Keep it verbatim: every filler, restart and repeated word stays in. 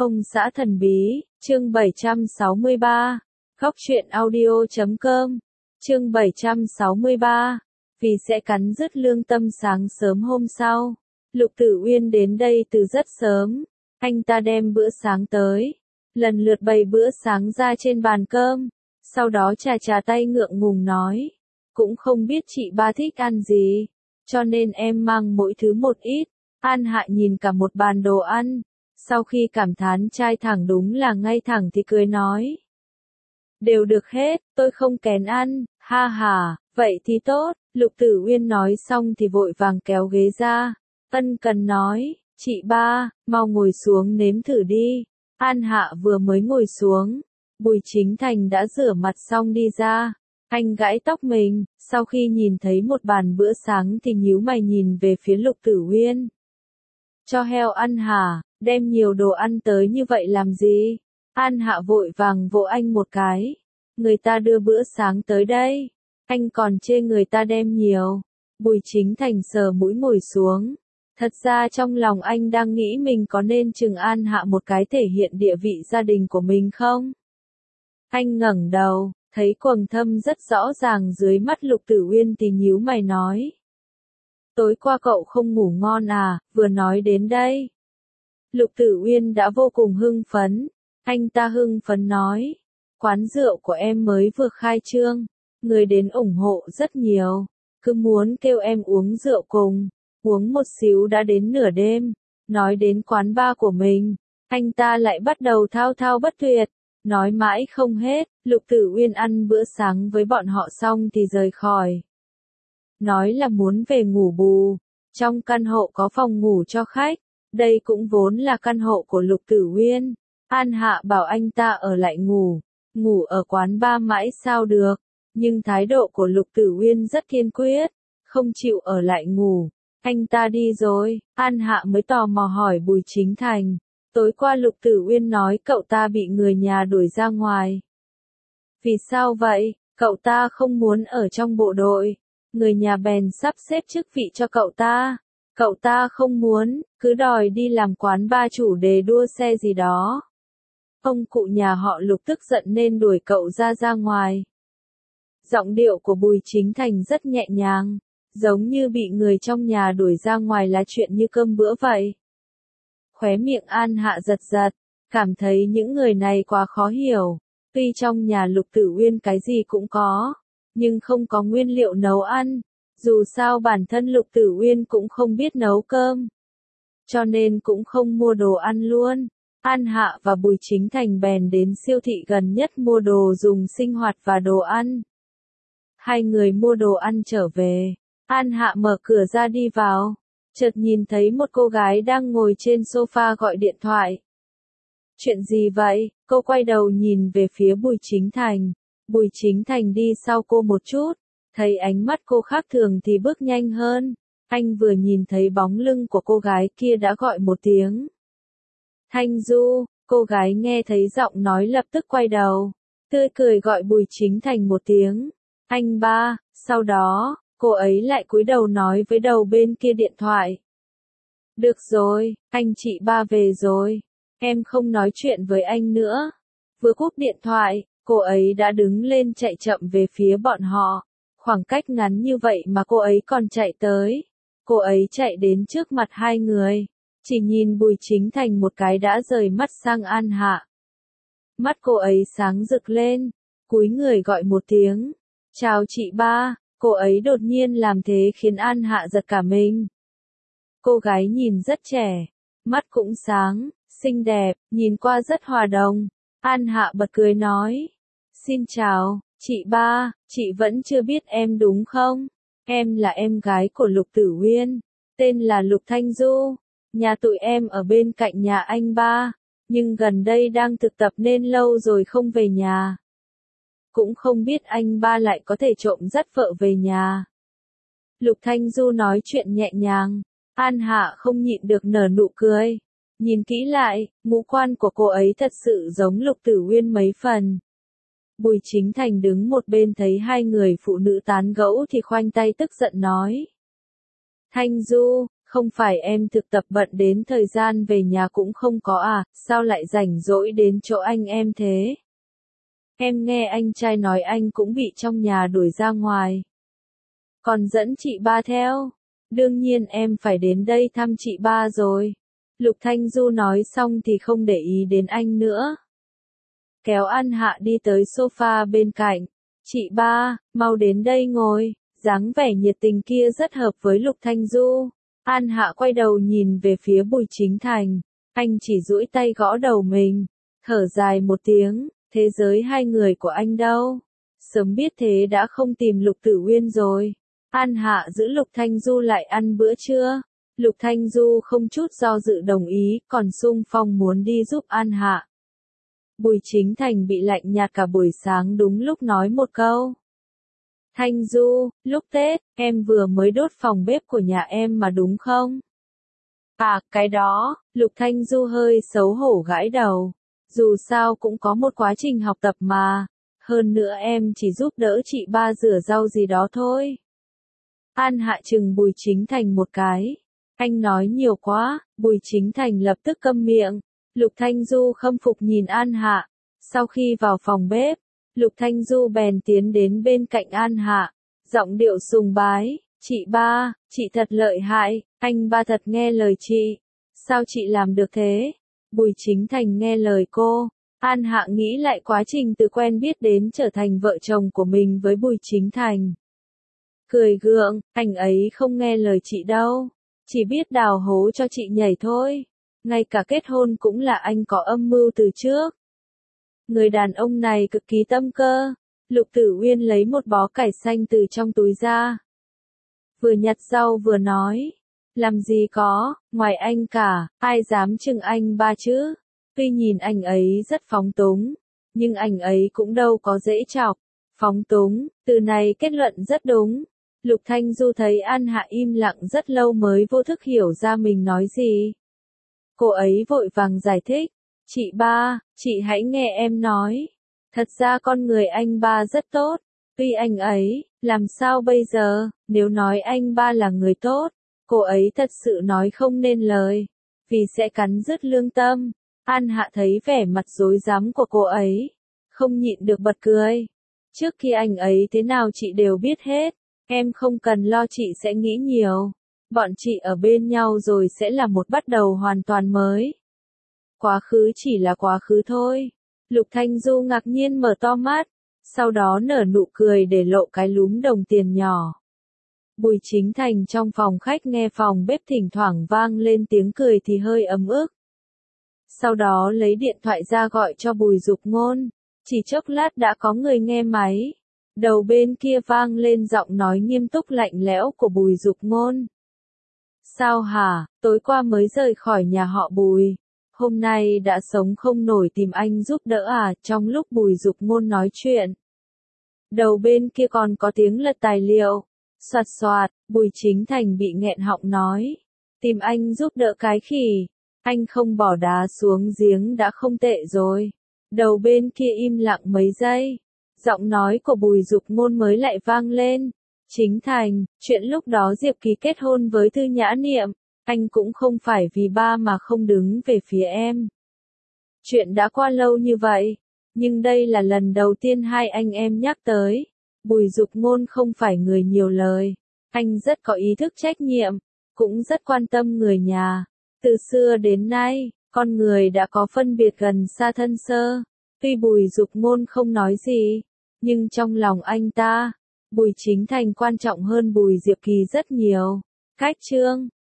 Ông xã thần bí, chương bảy trăm sáu mươi ba, Góc truyện audio chấm com, chương bảy trăm sáu mươi ba, vì sẽ cắn rứt lương tâm. Sáng sớm hôm sau, Lục Tử Uyên đến đây từ rất sớm, anh ta đem bữa sáng tới, lần lượt bày bữa sáng ra trên bàn cơm, sau đó chà chà tay ngượng ngùng nói, cũng không biết chị ba thích ăn gì, cho nên em mang mỗi thứ một ít. An Hạ nhìn cả một bàn đồ ăn, sau khi cảm thán trai thẳng đúng là ngay thẳng thì cười nói. Đều được hết, tôi không kén ăn, ha ha, vậy thì tốt. Lục Tử Uyên nói xong thì vội vàng kéo ghế ra, ân cần nói, chị ba, mau ngồi xuống nếm thử đi. An Hạ vừa mới ngồi xuống, Bùi Chính Thành đã rửa mặt xong đi ra, anh gãi tóc mình, sau khi nhìn thấy một bàn bữa sáng thì nhíu mày nhìn về phía Lục Tử Uyên. Cho heo ăn hả, đem nhiều đồ ăn tới như vậy làm gì? An Hạ vội vàng vỗ anh một cái, người ta đưa bữa sáng tới đây, anh còn chê người ta đem nhiều. Bùi Chính Thành sờ mũi ngồi xuống, thật ra trong lòng anh đang nghĩ mình có nên chừng An Hạ một cái thể hiện địa vị gia đình của mình không? Anh ngẩng đầu, thấy quầng thâm rất rõ ràng dưới mắt Lục Tử Uyên thì nhíu mày nói. Tối qua cậu không ngủ ngon à, vừa nói đến đây. Lục Tử Uyên đã vô cùng hưng phấn, anh ta hưng phấn nói, quán rượu của em mới vừa khai trương, người đến ủng hộ rất nhiều, cứ muốn kêu em uống rượu cùng, uống một xíu đã đến nửa đêm. Nói đến quán bar của mình, anh ta lại bắt đầu thao thao bất tuyệt, nói mãi không hết. Lục Tử Uyên ăn bữa sáng với bọn họ xong thì rời khỏi. Nói là muốn về ngủ bù, trong căn hộ có phòng ngủ cho khách, đây cũng vốn là căn hộ của Lục Tử Uyên. An Hạ bảo anh ta ở lại ngủ, ngủ ở quán bar mãi sao được, nhưng thái độ của Lục Tử Uyên rất kiên quyết, không chịu ở lại ngủ. Anh ta đi rồi, An Hạ mới tò mò hỏi Bùi Chính Thành, tối qua Lục Tử Uyên nói cậu ta bị người nhà đuổi ra ngoài. Vì sao vậy, cậu ta không muốn ở trong bộ đội, người nhà bèn sắp xếp chức vị cho cậu ta. Cậu ta không muốn, cứ đòi đi làm quán bar chủ đề đua xe gì đó. Ông cụ nhà họ Lục tức giận nên đuổi cậu ra ra ngoài. Giọng điệu của Bùi Chính Thành rất nhẹ nhàng, giống như bị người trong nhà đuổi ra ngoài là chuyện như cơm bữa vậy. Khóe miệng An Hạ giật giật, cảm thấy những người này quá khó hiểu. Tuy trong nhà Lục Tử Uyên cái gì cũng có, nhưng không có nguyên liệu nấu ăn. Dù sao bản thân Lục Tử Uyên cũng không biết nấu cơm, cho nên cũng không mua đồ ăn luôn. An Hạ và Bùi Chính Thành bèn đến siêu thị gần nhất mua đồ dùng sinh hoạt và đồ ăn. Hai người mua đồ ăn trở về, An Hạ mở cửa ra đi vào, chợt nhìn thấy một cô gái đang ngồi trên sofa gọi điện thoại. Chuyện gì vậy? Cô quay đầu nhìn về phía Bùi Chính Thành. Bùi Chính Thành đi sau cô một chút, thấy ánh mắt cô khác thường thì bước nhanh hơn. Anh vừa nhìn thấy bóng lưng của cô gái kia đã gọi một tiếng. Thanh Du, cô gái nghe thấy giọng nói lập tức quay đầu, tươi cười gọi Bùi Chính Thành một tiếng. Anh ba, sau đó, cô ấy lại cúi đầu nói với đầu bên kia điện thoại. Được rồi, anh chị ba về rồi, em không nói chuyện với anh nữa. Vừa cúp điện thoại, cô ấy đã đứng lên chạy chậm về phía bọn họ. Khoảng cách ngắn như vậy mà cô ấy còn chạy tới. Cô ấy chạy đến trước mặt hai người, chỉ nhìn Bùi Chính Thành một cái đã rời mắt sang An Hạ. Mắt cô ấy sáng rực lên, cúi người gọi một tiếng. Chào chị ba, cô ấy đột nhiên làm thế khiến An Hạ giật cả mình. Cô gái nhìn rất trẻ, mắt cũng sáng, xinh đẹp, nhìn qua rất hòa đồng. An Hạ bật cười nói, xin chào, chị ba, chị vẫn chưa biết em đúng không? Em là em gái của Lục Tử Uyên, tên là Lục Thanh Du, nhà tụi em ở bên cạnh nhà anh ba, nhưng gần đây đang thực tập nên lâu rồi không về nhà. Cũng không biết anh ba lại có thể trộm dắt vợ về nhà. Lục Thanh Du nói chuyện nhẹ nhàng, An Hạ không nhịn được nở nụ cười. Nhìn kỹ lại, ngũ quan của cô ấy thật sự giống Lục Tử Uyên mấy phần. Bùi Chính Thành đứng một bên thấy hai người phụ nữ tán gẫu thì khoanh tay tức giận nói. Thanh Du, Không phải em thực tập bận đến thời gian về nhà cũng không có à, sao lại rảnh rỗi đến chỗ anh em thế? Em nghe anh trai nói anh cũng bị trong nhà đuổi ra ngoài. Còn dẫn chị ba theo. Đương nhiên em phải đến đây thăm chị ba rồi. Lục Thanh Du nói xong thì không để ý đến anh nữa. Kéo An Hạ đi tới sofa bên cạnh. Chị ba, mau đến đây ngồi. Dáng vẻ nhiệt tình kia rất hợp với Lục Thanh Du. An Hạ quay đầu nhìn về phía Bùi Chính Thành. Anh chỉ duỗi tay gõ đầu mình. Thở dài một tiếng. Thế giới hai người của anh đâu? Sớm biết thế đã không tìm Lục Tử Uyên rồi. An Hạ giữ Lục Thanh Du lại ăn bữa trưa. Lục Thanh Du không chút do dự đồng ý, còn xung phong muốn đi giúp An Hạ. Bùi Chính Thành bị lạnh nhạt cả buổi sáng đúng lúc nói một câu. Thanh Du, lúc Tết, em vừa mới đốt phòng bếp của nhà em mà đúng không? À, cái đó, Lục Thanh Du hơi xấu hổ gãi đầu. Dù sao cũng có một quá trình học tập mà. Hơn nữa em chỉ giúp đỡ chị ba rửa rau gì đó thôi. An Hạ chừng Bùi Chính Thành một cái. Anh nói nhiều quá, Bùi Chính Thành lập tức câm miệng. Lục Thanh Du khâm phục nhìn An Hạ. Sau khi vào phòng bếp, Lục Thanh Du bèn tiến đến bên cạnh An Hạ. Giọng điệu sùng bái, chị ba, chị thật lợi hại, anh ba thật nghe lời chị. Sao chị làm được thế? Bùi Chính Thành nghe lời cô. An Hạ nghĩ lại quá trình từ quen biết đến trở thành vợ chồng của mình với Bùi Chính Thành. Cười gượng, anh ấy không nghe lời chị đâu. Chỉ biết đào hố cho chị nhảy thôi. Ngay cả kết hôn cũng là anh có âm mưu từ trước. Người đàn ông này cực kỳ tâm cơ. Lục Tử Uyên lấy một bó cải xanh từ trong túi ra. Vừa nhặt rau vừa nói. Làm gì có, ngoài anh cả, ai dám chừng anh ba chứ? Tuy nhìn anh ấy rất phóng túng, nhưng anh ấy cũng đâu có dễ chọc. Phóng túng, từ này kết luận rất đúng. Lục Thanh Du thấy An Hạ im lặng rất lâu mới vô thức hiểu ra mình nói gì. Cô ấy vội vàng giải thích. Chị ba, chị hãy nghe em nói. Thật ra con người anh ba rất tốt. Tuy anh ấy, làm sao bây giờ, nếu nói anh ba là người tốt, cô ấy thật sự nói không nên lời. Vì sẽ cắn rứt lương tâm. An Hạ thấy vẻ mặt rối rắm của cô ấy. Không nhịn được bật cười. Trước khi anh ấy thế nào chị đều biết hết. Em không cần lo chị sẽ nghĩ nhiều. Bọn chị ở bên nhau rồi sẽ là một bắt đầu hoàn toàn mới. Quá khứ chỉ là quá khứ thôi. Lục Thanh Du ngạc nhiên mở to mắt. Sau đó nở nụ cười để lộ cái lúm đồng tiền nhỏ. Bùi Chính Thành trong phòng khách nghe phòng bếp thỉnh thoảng vang lên tiếng cười thì hơi ấm ức. Sau đó lấy điện thoại ra gọi cho Bùi Dục Ngôn. Chỉ chốc lát đã có người nghe máy. Đầu bên kia vang lên giọng nói nghiêm túc lạnh lẽo của Bùi Dục Ngôn. Sao hả, tối qua mới rời khỏi nhà họ Bùi. Hôm nay đã sống không nổi tìm anh giúp đỡ à, trong lúc Bùi Dục Ngôn nói chuyện. Đầu bên kia còn có tiếng lật tài liệu. Soạt soạt, Bùi Chính Thành bị nghẹn họng nói. Tìm anh giúp đỡ cái khỉ. Anh không bỏ đá xuống giếng đã không tệ rồi. Đầu bên kia im lặng mấy giây. Giọng nói của Bùi Dục Ngôn mới lại vang lên. Chính Thành, chuyện lúc đó Diệp Kỳ kết hôn với Thư Nhã Niệm, anh cũng không phải vì ba mà không đứng về phía em. Chuyện đã qua lâu như vậy, nhưng đây là lần đầu tiên hai anh em nhắc tới. Bùi Dục Ngôn không phải người nhiều lời, anh rất có ý thức trách nhiệm, cũng rất quan tâm người nhà. Từ xưa đến nay, con người đã có phân biệt gần xa thân sơ. Tuy Bùi Dục Ngôn không nói gì, nhưng trong lòng anh ta, Bùi Chính Thành quan trọng hơn Bùi Diệp Kỳ rất nhiều. Cách chương